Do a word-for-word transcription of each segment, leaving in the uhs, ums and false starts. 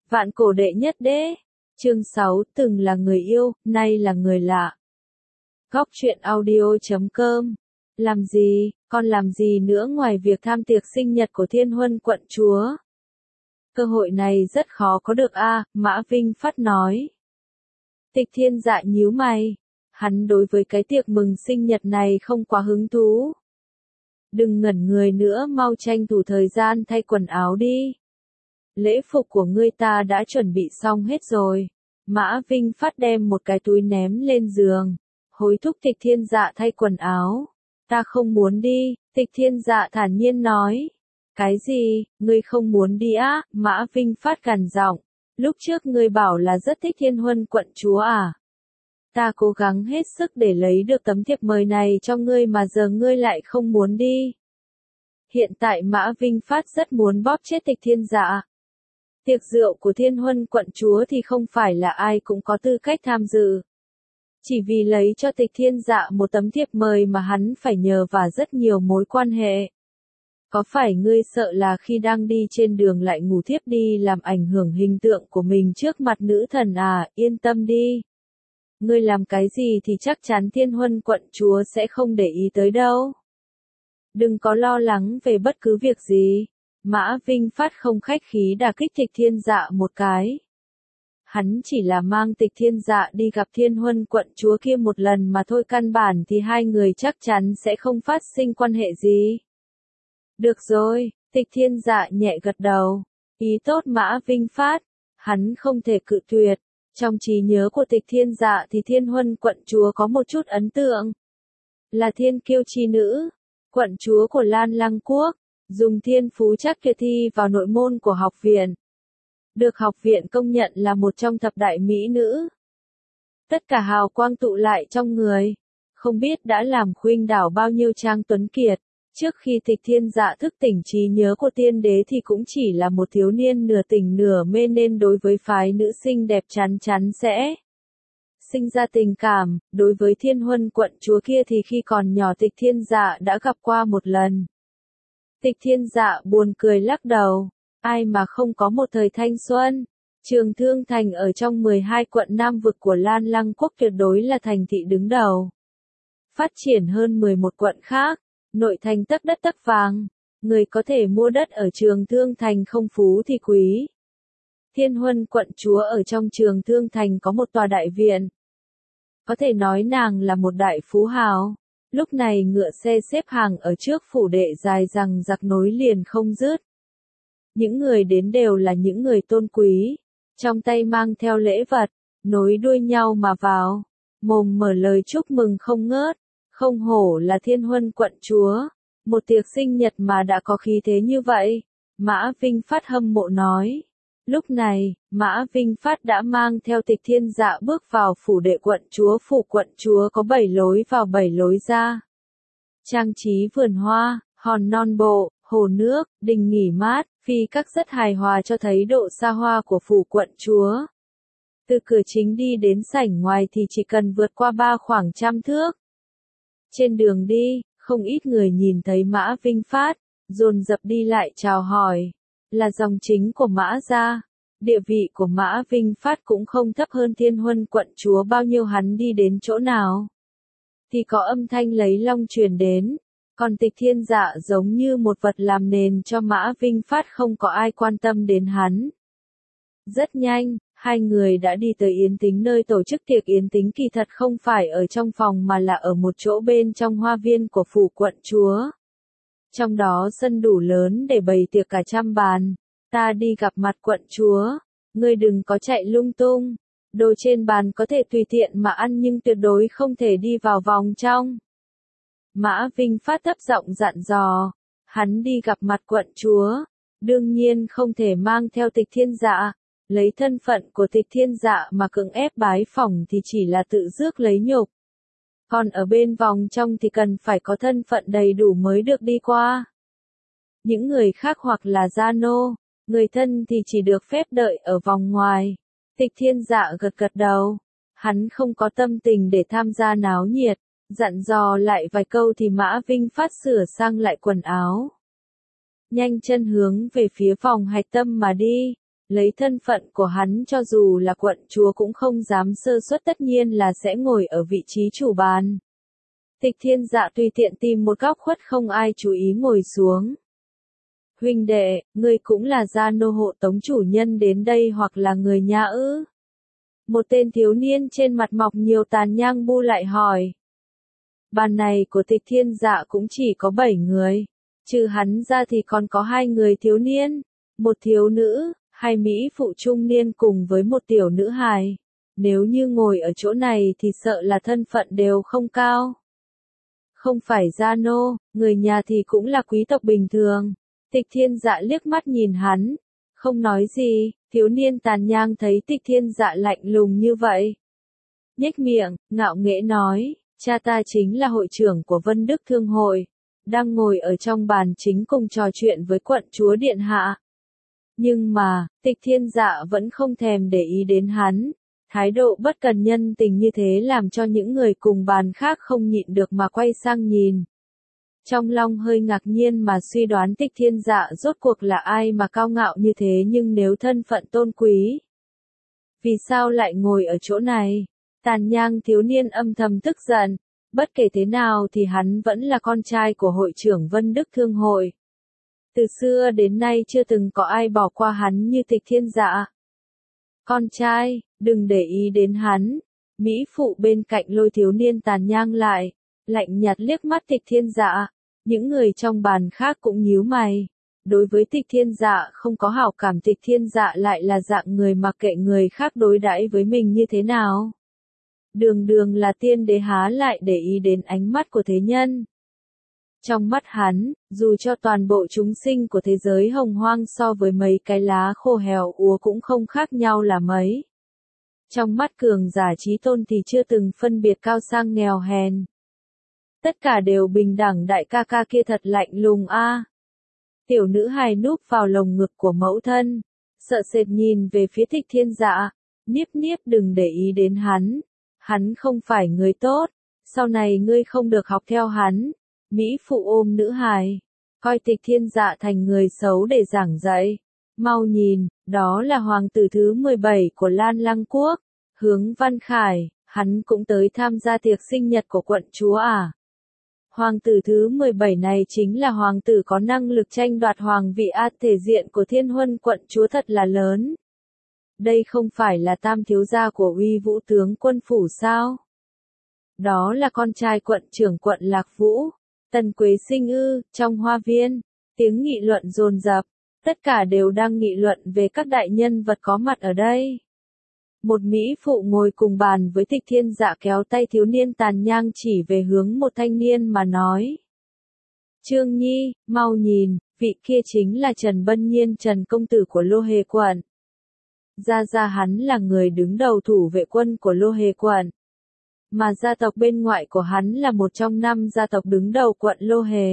Vạn cổ đệ nhất đế. Chương sáu, từng là người yêu, nay là người lạ. Góc truyện audio chấm com. Làm gì, còn làm gì nữa ngoài việc tham tiệc sinh nhật của Thiên Huân quận chúa? Cơ hội này rất khó có được a, Mã Vinh Phát nói. Tịch Thiên Dạ nhíu mày. Hắn đối với cái tiệc mừng sinh nhật này không quá hứng thú. Đừng ngẩn người nữa, mau tranh thủ thời gian thay quần áo đi. Lễ phục của ngươi ta đã chuẩn bị xong hết rồi. Mã Vinh Phát đem một cái túi ném lên giường. Hối thúc Tịch Thiên Dạ thay quần áo. Ta không muốn đi, Tịch Thiên Dạ thản nhiên nói. Cái gì, ngươi không muốn đi á? Mã Vinh Phát gằn giọng. Lúc trước ngươi bảo là rất thích Thiên Huân quận chúa à? Ta cố gắng hết sức để lấy được tấm thiệp mời này cho ngươi mà giờ ngươi lại không muốn đi. Hiện tại Mã Vinh Phát rất muốn bóp chết Tịch Thiên Dạ. Tiệc rượu của Thiên Huân quận chúa thì không phải là ai cũng có tư cách tham dự. Chỉ vì lấy cho Tịch Thiên Dạ một tấm thiệp mời mà hắn phải nhờ và rất nhiều mối quan hệ. Có phải ngươi sợ là khi đang đi trên đường lại ngủ thiếp đi làm ảnh hưởng hình tượng của mình trước mặt nữ thần à? Yên tâm đi. Ngươi làm cái gì thì chắc chắn Thiên Huân quận chúa sẽ không để ý tới đâu. Đừng có lo lắng về bất cứ việc gì. Mã Vinh Phát không khách khí đả kích Tịch Thiên Dạ một cái. Hắn chỉ là mang Tịch Thiên Dạ đi gặp Thiên Huân quận chúa kia một lần mà thôi, căn bản thì hai người chắc chắn sẽ không phát sinh quan hệ gì. Được rồi, Tịch Thiên Dạ nhẹ gật đầu. Ý tốt Mã Vinh Phát. Hắn không thể cự tuyệt. Trong trí nhớ của Tịch Thiên Dạ thì Thiên Huân quận chúa có một chút ấn tượng. Là thiên kiêu chi nữ. Quận chúa của Lan Lăng Quốc. Dùng thiên phú chắc tuyệt thi vào nội môn của học viện. Được học viện công nhận là một trong thập đại mỹ nữ. Tất cả hào quang tụ lại trong người. Không biết đã làm khuynh đảo bao nhiêu trang tuấn kiệt. Trước khi Tịch Thiên Dạ thức tỉnh trí nhớ của tiên đế thì cũng chỉ là một thiếu niên nửa tỉnh nửa mê, nên đối với phái nữ sinh đẹp chắn chắn sẽ sinh ra tình cảm. Đối với Thiên Huân quận chúa kia thì khi còn nhỏ Tịch Thiên Dạ đã gặp qua một lần. Tịch Thiên Dạ buồn cười lắc đầu. Ai mà không có một thời thanh xuân. Trường Thương Thành ở trong mười hai quận Nam vực của Lan Lăng Quốc tuyệt đối là thành thị đứng đầu. Phát triển hơn mười một quận khác. Nội thành tấc đất tấc vàng. Người có thể mua đất ở Trường Thương Thành không phú thì quý. Thiên Huân quận chúa ở trong Trường Thương Thành có một tòa đại viện. Có thể nói nàng là một đại phú hào. Lúc này ngựa xe xếp hàng ở trước phủ đệ dài rằng giặc nối liền không dứt. Những người đến đều là những người tôn quý. Trong tay mang theo lễ vật. Nối đuôi nhau mà vào. Mồm mở lời chúc mừng không ngớt. Không hổ là Thiên Huân quận chúa. Một tiệc sinh nhật mà đã có khí thế như vậy. Mã Vinh Phát hâm mộ nói. Lúc này, Mã Vinh Phát đã mang theo Tịch Thiên Dạ bước vào phủ đệ quận chúa. Phủ quận chúa có bảy lối vào bảy lối ra. Trang trí vườn hoa, hòn non bộ, hồ nước, đình nghỉ mát, phi các rất hài hòa cho thấy độ xa hoa của phủ quận chúa. Từ cửa chính đi đến sảnh ngoài thì chỉ cần vượt qua ba khoảng trăm thước. Trên đường đi, không ít người nhìn thấy Mã Vinh Phát, dồn dập đi lại chào hỏi. Là dòng chính của Mã gia. Địa vị của Mã Vinh Phát cũng không thấp hơn Thiên Huân quận chúa bao nhiêu, hắn đi đến chỗ nào thì có âm thanh lấy long truyền đến. Còn Tịch Thiên Dạ giống như một vật làm nền cho Mã Vinh Phát, không có ai quan tâm đến hắn. Rất nhanh, hai người đã đi tới yến tính, nơi tổ chức tiệc yến tính kỳ thật không phải ở trong phòng mà là ở một chỗ bên trong hoa viên của phủ quận chúa. Trong đó sân đủ lớn để bày tiệc cả trăm bàn. Ta đi gặp mặt quận chúa. Ngươi đừng có chạy lung tung. Đồ trên bàn có thể tùy tiện mà ăn nhưng tuyệt đối không thể đi vào vòng trong. Mã Vinh Phát thấp giọng dặn dò. Hắn đi gặp mặt quận chúa. Đương nhiên không thể mang theo Tịch Thiên Dạ. Lấy thân phận của Tịch Thiên Dạ mà cưỡng ép bái phỏng thì chỉ là tự rước lấy nhục. Còn ở bên vòng trong thì cần phải có thân phận đầy đủ mới được đi qua. Những người khác hoặc là gia nô, người thân thì chỉ được phép đợi ở vòng ngoài. Tịch Thiên Dạ gật gật đầu. Hắn không có tâm tình để tham gia náo nhiệt. Dặn dò lại vài câu thì Mã Vinh Phát sửa sang lại quần áo. Nhanh chân hướng về phía phòng hạch tâm mà đi. Lấy thân phận của hắn cho dù là quận chúa cũng không dám sơ suất, tất nhiên là sẽ ngồi ở vị trí chủ bàn. Tịch Thiên Dạ tùy tiện tìm một góc khuất không ai chú ý ngồi xuống. Huynh đệ, ngươi cũng là gia nô hộ tống chủ nhân đến đây hoặc là người nhà ư? Một tên thiếu niên trên mặt mọc nhiều tàn nhang bu lại hỏi. Bàn này của Tịch Thiên Dạ cũng chỉ có bảy người. Trừ hắn ra thì còn có hai người thiếu niên, một thiếu nữ, hai mỹ phụ trung niên cùng với một tiểu nữ hài. Nếu như ngồi ở chỗ này thì sợ là thân phận đều không cao. Không phải gia nô, người nhà thì cũng là quý tộc bình thường. Tịch Thiên Dạ liếc mắt nhìn hắn, không nói gì. Thiếu niên tàn nhang thấy Tịch Thiên Dạ lạnh lùng như vậy, nhếch miệng, ngạo nghễ nói, cha ta chính là hội trưởng của Vân Đức Thương hội, đang ngồi ở trong bàn chính cùng trò chuyện với quận chúa điện hạ. Nhưng mà, Tịch Thiên Dạ vẫn không thèm để ý đến hắn, thái độ bất cần nhân tình như thế làm cho những người cùng bàn khác không nhịn được mà quay sang nhìn. Trong lòng hơi ngạc nhiên mà suy đoán Tịch Thiên Dạ rốt cuộc là ai mà cao ngạo như thế, nhưng nếu thân phận tôn quý, vì sao lại ngồi ở chỗ này? Tàn nhang thiếu niên âm thầm tức giận, bất kể thế nào thì hắn vẫn là con trai của hội trưởng Vân Đức Thương hội. Từ xưa đến nay chưa từng có ai bỏ qua hắn như Tịch Thiên Dạ. Con trai, đừng để ý đến hắn. Mỹ phụ bên cạnh lôi thiếu niên tàn nhang lại, lạnh nhạt liếc mắt Tịch Thiên Dạ. Những người trong bàn khác cũng nhíu mày. Đối với Tịch Thiên Dạ không có hảo cảm, Tịch Thiên Dạ lại là dạng người mặc kệ người khác đối đãi với mình như thế nào. Đường đường là tiên đế há lại để ý đến ánh mắt của thế nhân. Trong mắt hắn, dù cho toàn bộ chúng sinh của thế giới hồng hoang so với mấy cái lá khô héo úa cũng không khác nhau là mấy. Trong mắt cường giả trí tôn thì chưa từng phân biệt cao sang nghèo hèn. Tất cả đều bình đẳng. Đại ca ca kia thật lạnh lùng a. Tiểu nữ hài núp vào lồng ngực của mẫu thân, sợ sệt nhìn về phía Tịch Thiên Dạ, niếp niếp đừng để ý đến hắn, hắn không phải người tốt, sau này ngươi không được học theo hắn. Mỹ phụ ôm nữ hài, coi Tịch Thiên Dạ thành người xấu để giảng dạy. Mau nhìn, đó là hoàng tử thứ mười bảy của Lan Lăng Quốc, Hướng Văn Khải, hắn cũng tới tham gia tiệc sinh nhật của quận chúa à. Hoàng tử thứ mười bảy này chính là hoàng tử có năng lực tranh đoạt hoàng vị a, thể diện của Thiên Huân quận chúa thật là lớn. Đây không phải là tam thiếu gia của Uy Vũ tướng quân phủ sao? Đó là con trai quận trưởng quận Lạc Vũ, Tần Quế Sinh ư? Trong hoa viên, tiếng nghị luận dồn dập, tất cả đều đang nghị luận về các đại nhân vật có mặt ở đây. Một mỹ phụ ngồi cùng bàn với Tịch Thiên Dạ kéo tay thiếu niên tàn nhang chỉ về hướng một thanh niên mà nói. Trương Nhi, mau nhìn, vị kia chính là Trần Bân Nhiên, Trần công tử của Lô Hề quận. Gia gia hắn là người đứng đầu thủ vệ quân của Lô Hề quận. Mà gia tộc bên ngoại của hắn là một trong năm gia tộc đứng đầu quận Lô Hề.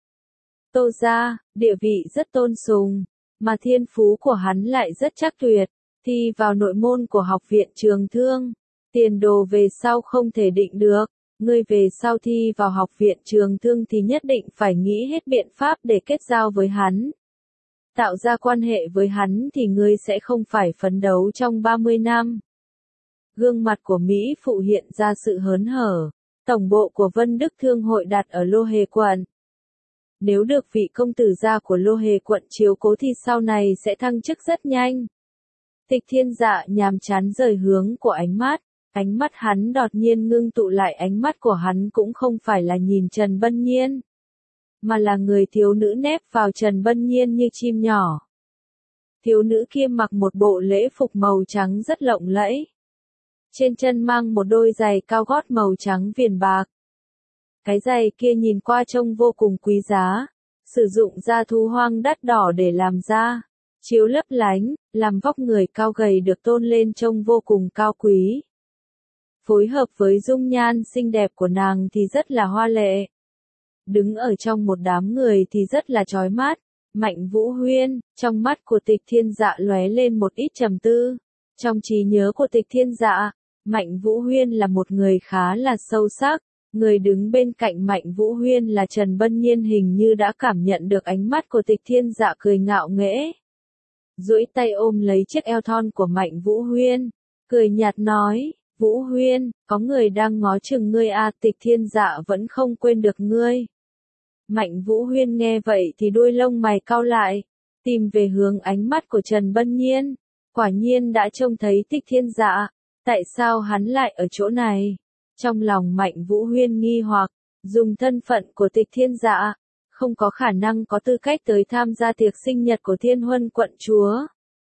Tô gia, địa vị rất tôn sùng, mà thiên phú của hắn lại rất chắc tuyệt. Thi vào nội môn của học viện Trường Thương, tiền đồ về sau không thể định được, ngươi về sau thi vào học viện Trường Thương thì nhất định phải nghĩ hết biện pháp để kết giao với hắn. Tạo ra quan hệ với hắn thì ngươi sẽ không phải phấn đấu trong ba mươi năm. Gương mặt của Mỹ phụ hiện ra sự hớn hở, tổng bộ của Vân Đức Thương hội đặt ở Lô Hề quận. Nếu được vị công tử gia của Lô Hề quận chiếu cố thì sau này sẽ thăng chức rất nhanh. Tịch Thiên Dạ nhàm chán rời hướng của ánh mắt, ánh mắt hắn đột nhiên ngưng tụ lại, ánh mắt của hắn cũng không phải là nhìn Trần Bân Nhiên, mà là người thiếu nữ nép vào Trần Bân Nhiên như chim nhỏ. Thiếu nữ kia mặc một bộ lễ phục màu trắng rất lộng lẫy. Trên chân mang một đôi giày cao gót màu trắng viền bạc. Cái giày kia nhìn qua trông vô cùng quý giá, sử dụng da thú hoang đắt đỏ để làm ra. Chiếu lấp lánh, làm vóc người cao gầy được tôn lên trông vô cùng cao quý. Phối hợp với dung nhan xinh đẹp của nàng thì rất là hoa lệ. Đứng ở trong một đám người thì rất là chói mắt. Mạnh Vũ Huyên, trong mắt của Tịch Thiên Dạ lóe lên một ít trầm tư. Trong trí nhớ của Tịch Thiên Dạ, Mạnh Vũ Huyên là một người khá là sâu sắc. Người đứng bên cạnh Mạnh Vũ Huyên là Trần Bân Nhiên, hình như đã cảm nhận được ánh mắt của Tịch Thiên Dạ cười ngạo nghễ. duỗi tay ôm lấy chiếc eo thon của Mạnh Vũ Huyên, cười nhạt nói, Vũ Huyên, có người đang ngó chừng ngươi à, Tịch Thiên Dạ vẫn không quên được ngươi. Mạnh Vũ Huyên nghe vậy thì đuôi lông mày cau lại, tìm về hướng ánh mắt của Trần Bân Nhiên, quả nhiên đã trông thấy Tịch Thiên Dạ, tại sao hắn lại ở chỗ này? Trong lòng Mạnh Vũ Huyên nghi hoặc, dùng thân phận của Tịch Thiên Dạ, không có khả năng có tư cách tới tham gia tiệc sinh nhật của Thiên Huân quận chúa.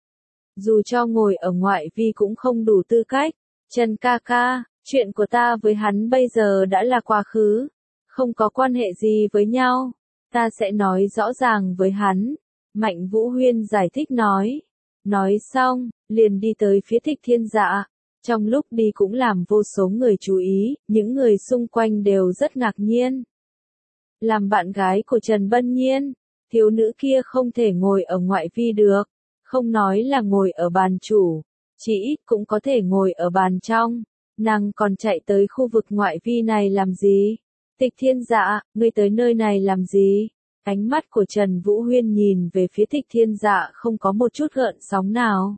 Dù cho ngồi ở ngoại vi cũng không đủ tư cách. Trần ca ca, chuyện của ta với hắn bây giờ đã là quá khứ, không có quan hệ gì với nhau, ta sẽ nói rõ ràng với hắn. Mạnh Vũ Huyên giải thích nói. Nói xong, liền đi tới phía Tịch Thiên Dạ. Trong lúc đi cũng làm vô số người chú ý, những người xung quanh đều rất ngạc nhiên. Làm bạn gái của Trần Bân Nhiên, thiếu nữ kia không thể ngồi ở ngoại vi được, không nói là ngồi ở bàn chủ, chỉ ít cũng có thể ngồi ở bàn trong, nàng còn chạy tới khu vực ngoại vi này làm gì? Tịch Thiên Dạ, ngươi tới nơi này làm gì? Ánh mắt của Trần Vũ Huyên nhìn về phía Tịch Thiên Dạ không có một chút gợn sóng nào.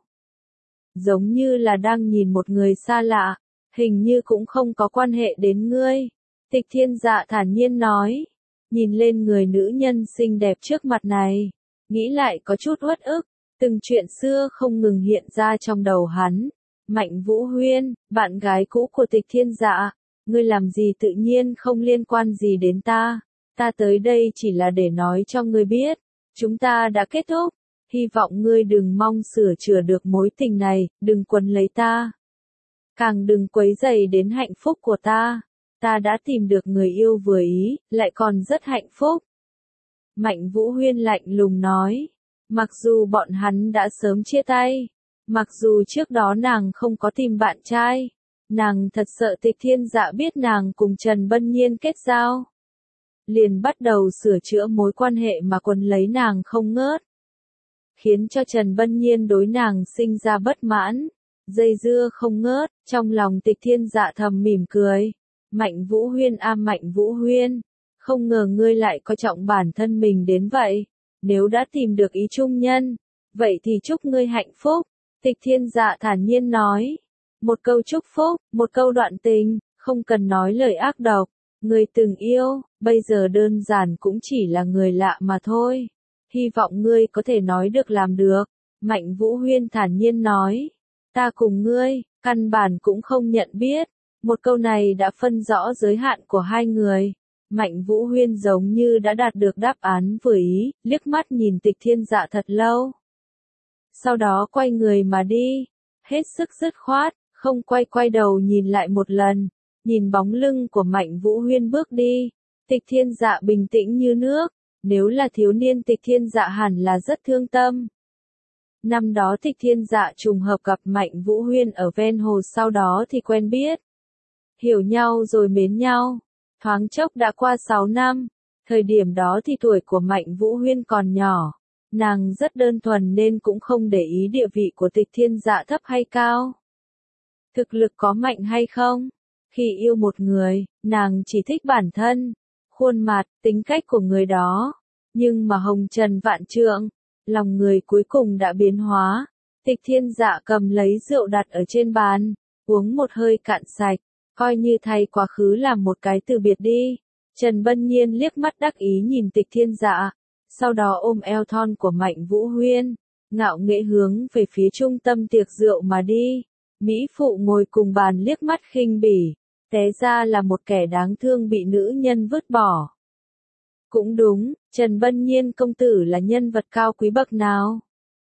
Giống như là đang nhìn một người xa lạ, hình như cũng không có quan hệ đến ngươi. Tịch Thiên Dạ thản nhiên nói, nhìn lên người nữ nhân xinh đẹp trước mặt này, nghĩ lại có chút uất ức, từng chuyện xưa không ngừng hiện ra trong đầu hắn. Mạnh Vũ Huyên, bạn gái cũ của Tịch Thiên Dạ, ngươi làm gì tự nhiên không liên quan gì đến ta, ta tới đây chỉ là để nói cho ngươi biết, chúng ta đã kết thúc, hy vọng ngươi đừng mong sửa chữa được mối tình này, đừng quấn lấy ta, càng đừng quấy rầy đến hạnh phúc của ta, ta đã tìm được người yêu vừa ý, lại còn rất hạnh phúc. Mạnh Vũ Huyên lạnh lùng nói, mặc dù bọn hắn đã sớm chia tay, mặc dù trước đó nàng không có tìm bạn trai, nàng thật sợ Tịch Thiên Dạ biết nàng cùng Trần Bân Nhiên kết giao. Liền bắt đầu sửa chữa mối quan hệ mà quấn lấy nàng không ngớt. Khiến cho Trần Bân Nhiên đối nàng sinh ra bất mãn, dây dưa không ngớt, trong lòng Tịch Thiên Dạ thầm mỉm cười. Mạnh Vũ Huyên a Mạnh Vũ Huyên, không ngờ ngươi lại coi trọng bản thân mình đến vậy. Nếu đã tìm được ý chung nhân, vậy thì chúc ngươi hạnh phúc. Tịch Thiên Dạ thản nhiên nói. Một câu chúc phúc, một câu đoạn tình, không cần nói lời ác độc. Người từng yêu, bây giờ đơn giản cũng chỉ là người lạ mà thôi. Hy vọng ngươi có thể nói được làm được. Mạnh Vũ Huyên thản nhiên nói. Ta cùng ngươi, căn bản cũng không nhận biết. Một câu này đã phân rõ giới hạn của hai người. Mạnh Vũ Huyên giống như đã đạt được đáp án vừa ý, liếc mắt nhìn Tịch Thiên Dạ thật lâu. Sau đó quay người mà đi, hết sức dứt khoát, không quay quay đầu nhìn lại một lần, nhìn bóng lưng của Mạnh Vũ Huyên bước đi. Tịch Thiên Dạ bình tĩnh như nước, nếu là thiếu niên Tịch Thiên Dạ hẳn là rất thương tâm. Năm đó Tịch Thiên Dạ trùng hợp gặp Mạnh Vũ Huyên ở ven hồ, sau đó thì quen biết. Hiểu nhau rồi mến nhau. Thoáng chốc đã qua sáu năm, thời điểm đó thì tuổi của Mạnh Vũ Huyên còn nhỏ, nàng rất đơn thuần nên cũng không để ý địa vị của Tịch Thiên Dạ thấp hay cao. Thực lực có mạnh hay không, khi yêu một người, nàng chỉ thích bản thân, khuôn mặt, tính cách của người đó, nhưng mà hồng trần vạn trượng, lòng người cuối cùng đã biến hóa. Tịch Thiên Dạ cầm lấy rượu đặt ở trên bàn, uống một hơi cạn sạch. Coi như thay quá khứ làm một cái từ biệt đi. Trần Bân Nhiên liếc mắt đắc ý nhìn Tịch Thiên Dạ, sau đó ôm eo thon của Mạnh Vũ Huyên, ngạo nghễ hướng về phía trung tâm tiệc rượu mà đi. Mỹ phụ ngồi cùng bàn liếc mắt khinh bỉ, té ra là một kẻ đáng thương bị nữ nhân vứt bỏ. Cũng đúng, Trần Bân Nhiên công tử là nhân vật cao quý bậc nào?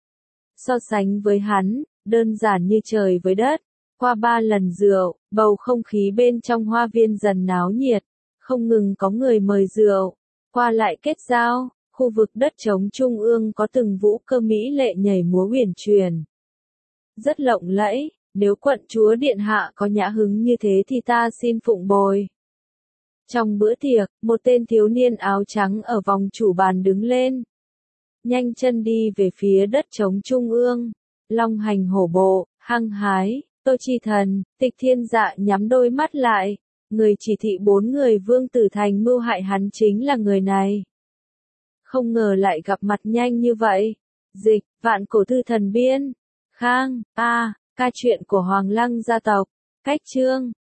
So sánh với hắn, đơn giản như trời với đất. Qua ba lần rượu, bầu không khí bên trong hoa viên dần náo nhiệt, không ngừng có người mời rượu, qua lại kết giao, khu vực đất trống trung ương có từng vũ cơ mỹ lệ nhảy múa huyền truyền. Rất lộng lẫy, nếu quận chúa điện hạ có nhã hứng như thế thì ta xin phụng bồi. Trong bữa tiệc, một tên thiếu niên áo trắng ở vòng chủ bàn đứng lên, nhanh chân đi về phía đất trống trung ương, long hành hổ bộ, hăng hái. Tô Chi Thần, Tịch Thiên Dạ nhắm đôi mắt lại, người chỉ thị bốn người Vương Tử Thành mưu hại hắn chính là người này. Không ngờ lại gặp mặt nhanh như vậy, Dịch, Vạn Cổ Thư Thần biên. Khang, A, ca truyện của Hoàng Lăng gia tộc. Cách chương